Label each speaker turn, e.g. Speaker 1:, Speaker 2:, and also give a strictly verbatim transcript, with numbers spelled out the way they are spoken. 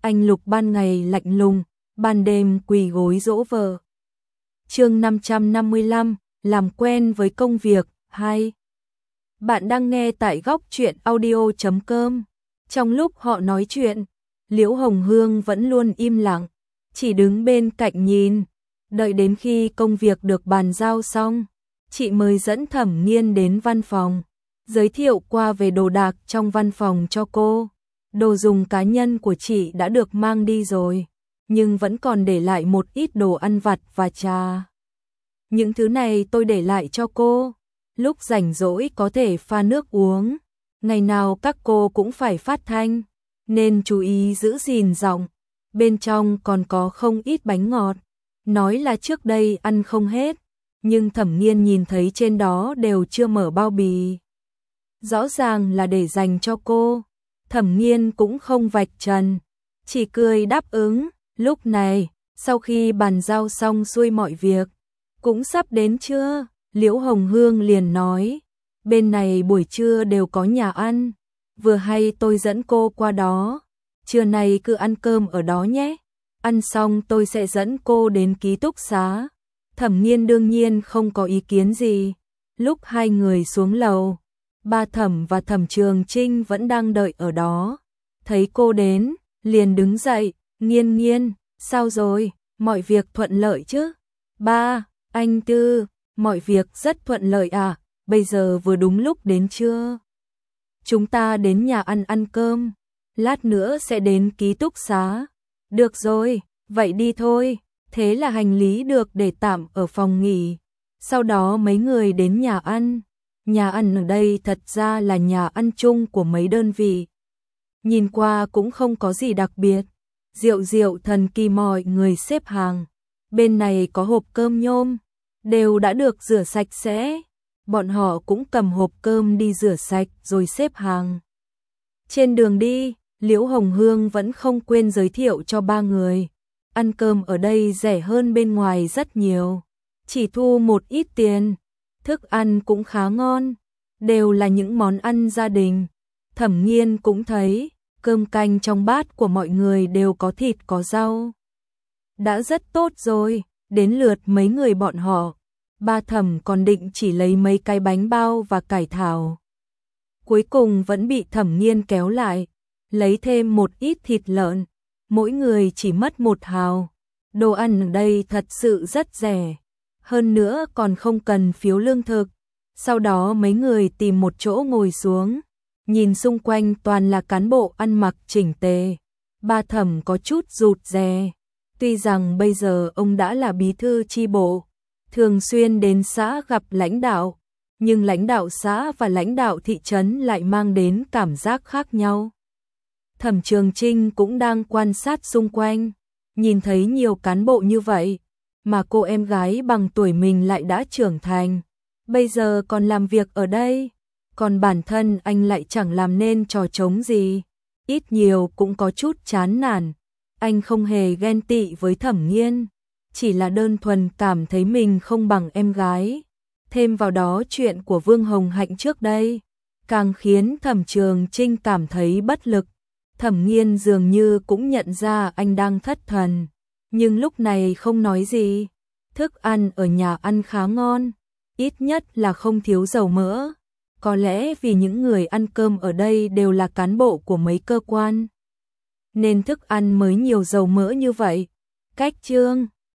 Speaker 1: anh Lục ban ngày lạnh lùng, ban đêm quỳ gối dỗ vợ. Chương năm trăm năm mươi lăm, làm quen với công việc. Hai. Bạn đang nghe tại góc truyện audio chấm com. Trong lúc họ nói chuyện, Liễu Hồng Hương vẫn luôn im lặng, chỉ đứng bên cạnh nhìn, đợi đến khi công việc được bàn giao xong, chị mới dẫn Thẩm Nghiên đến văn phòng, giới thiệu qua về đồ đạc trong văn phòng cho cô. Đồ dùng cá nhân của chị đã được mang đi rồi, nhưng vẫn còn để lại một ít đồ ăn vặt và trà. Những thứ này tôi để lại cho cô, lúc rảnh rỗi có thể pha nước uống. Ngày nào các cô cũng phải phát thanh, nên chú ý giữ gìn giọng. Bên trong còn có không ít bánh ngọt, nói là trước đây ăn không hết, nhưng Thẩm Nghiên nhìn thấy trên đó đều chưa mở bao bì. Rõ ràng là để dành cho cô. Thẩm Nghiên cũng không vạch trần, chỉ cười đáp ứng. Lúc này, sau khi bàn giao xong xuôi mọi việc, cũng sắp đến trưa, Liễu Hồng Hương liền nói, bên này buổi trưa đều có nhà ăn, vừa hay tôi dẫn cô qua đó, trưa nay cứ ăn cơm ở đó nhé, ăn xong tôi sẽ dẫn cô đến ký túc xá. Thẩm Nghiên đương nhiên không có ý kiến gì. Lúc hai người xuống lầu, ba Thẩm và Thẩm Trường Trinh vẫn đang đợi ở đó, thấy cô đến, liền đứng dậy. Nghiên Nghiên, sao rồi, mọi việc thuận lợi chứ? Ba, anh Tư, mọi việc rất thuận lợi à, bây giờ vừa đúng lúc đến trưa. Chúng ta đến nhà ăn ăn cơm, lát nữa sẽ đến ký túc xá. Được rồi, vậy đi thôi. Thế là hành lý được để tạm ở phòng nghỉ. Sau đó mấy người đến nhà ăn. Nhà ăn ở đây thật ra là nhà ăn chung của mấy đơn vị. Nhìn qua cũng không có gì đặc biệt. Rượu rượu thần kỳ mọi người xếp hàng. Bên này có hộp cơm nhôm, đều đã được rửa sạch sẽ. Bọn họ cũng cầm hộp cơm đi rửa sạch rồi xếp hàng. Trên đường đi, Liễu Hồng Hương vẫn không quên giới thiệu cho ba người. Ăn cơm ở đây rẻ hơn bên ngoài rất nhiều, chỉ thu một ít tiền. Thức ăn cũng khá ngon, đều là những món ăn gia đình. Thẩm Nghiên cũng thấy, cơm canh trong bát của mọi người đều có thịt có rau. Đã rất tốt rồi, đến lượt mấy người bọn họ. Ba Thẩm còn định chỉ lấy mấy cái bánh bao và cải thảo. Cuối cùng vẫn bị Thẩm Nghiên kéo lại, lấy thêm một ít thịt lợn. Mỗi người chỉ mất một hào. Đồ ăn ở đây thật sự rất rẻ. Hơn nữa còn không cần phiếu lương thực. Sau đó mấy người tìm một chỗ ngồi xuống. Nhìn xung quanh toàn là cán bộ ăn mặc chỉnh tề. Ba Thẩm có chút rụt rè. Tuy rằng bây giờ ông đã là bí thư chi bộ, thường xuyên đến xã gặp lãnh đạo, nhưng lãnh đạo xã và lãnh đạo thị trấn lại mang đến cảm giác khác nhau. Thẩm Trường Trinh cũng đang quan sát xung quanh, nhìn thấy nhiều cán bộ như vậy, mà cô em gái bằng tuổi mình lại đã trưởng thành, bây giờ còn làm việc ở đây, còn bản thân anh lại chẳng làm nên trò trống gì, ít nhiều cũng có chút chán nản. Anh không hề ghen tị với Thẩm Nghiên, chỉ là đơn thuần cảm thấy mình không bằng em gái. Thêm vào đó chuyện của Vương Hồng Hạnh trước đây, càng khiến Thẩm Trường Trinh cảm thấy bất lực. Thẩm Nghiên dường như cũng nhận ra anh đang thất thần, nhưng lúc này không nói gì. Thức ăn ở nhà ăn khá ngon, ít nhất là không thiếu dầu mỡ. Có lẽ vì những người ăn cơm ở đây đều là cán bộ của mấy cơ quan, nên thức ăn mới nhiều dầu mỡ như vậy. Cách Trương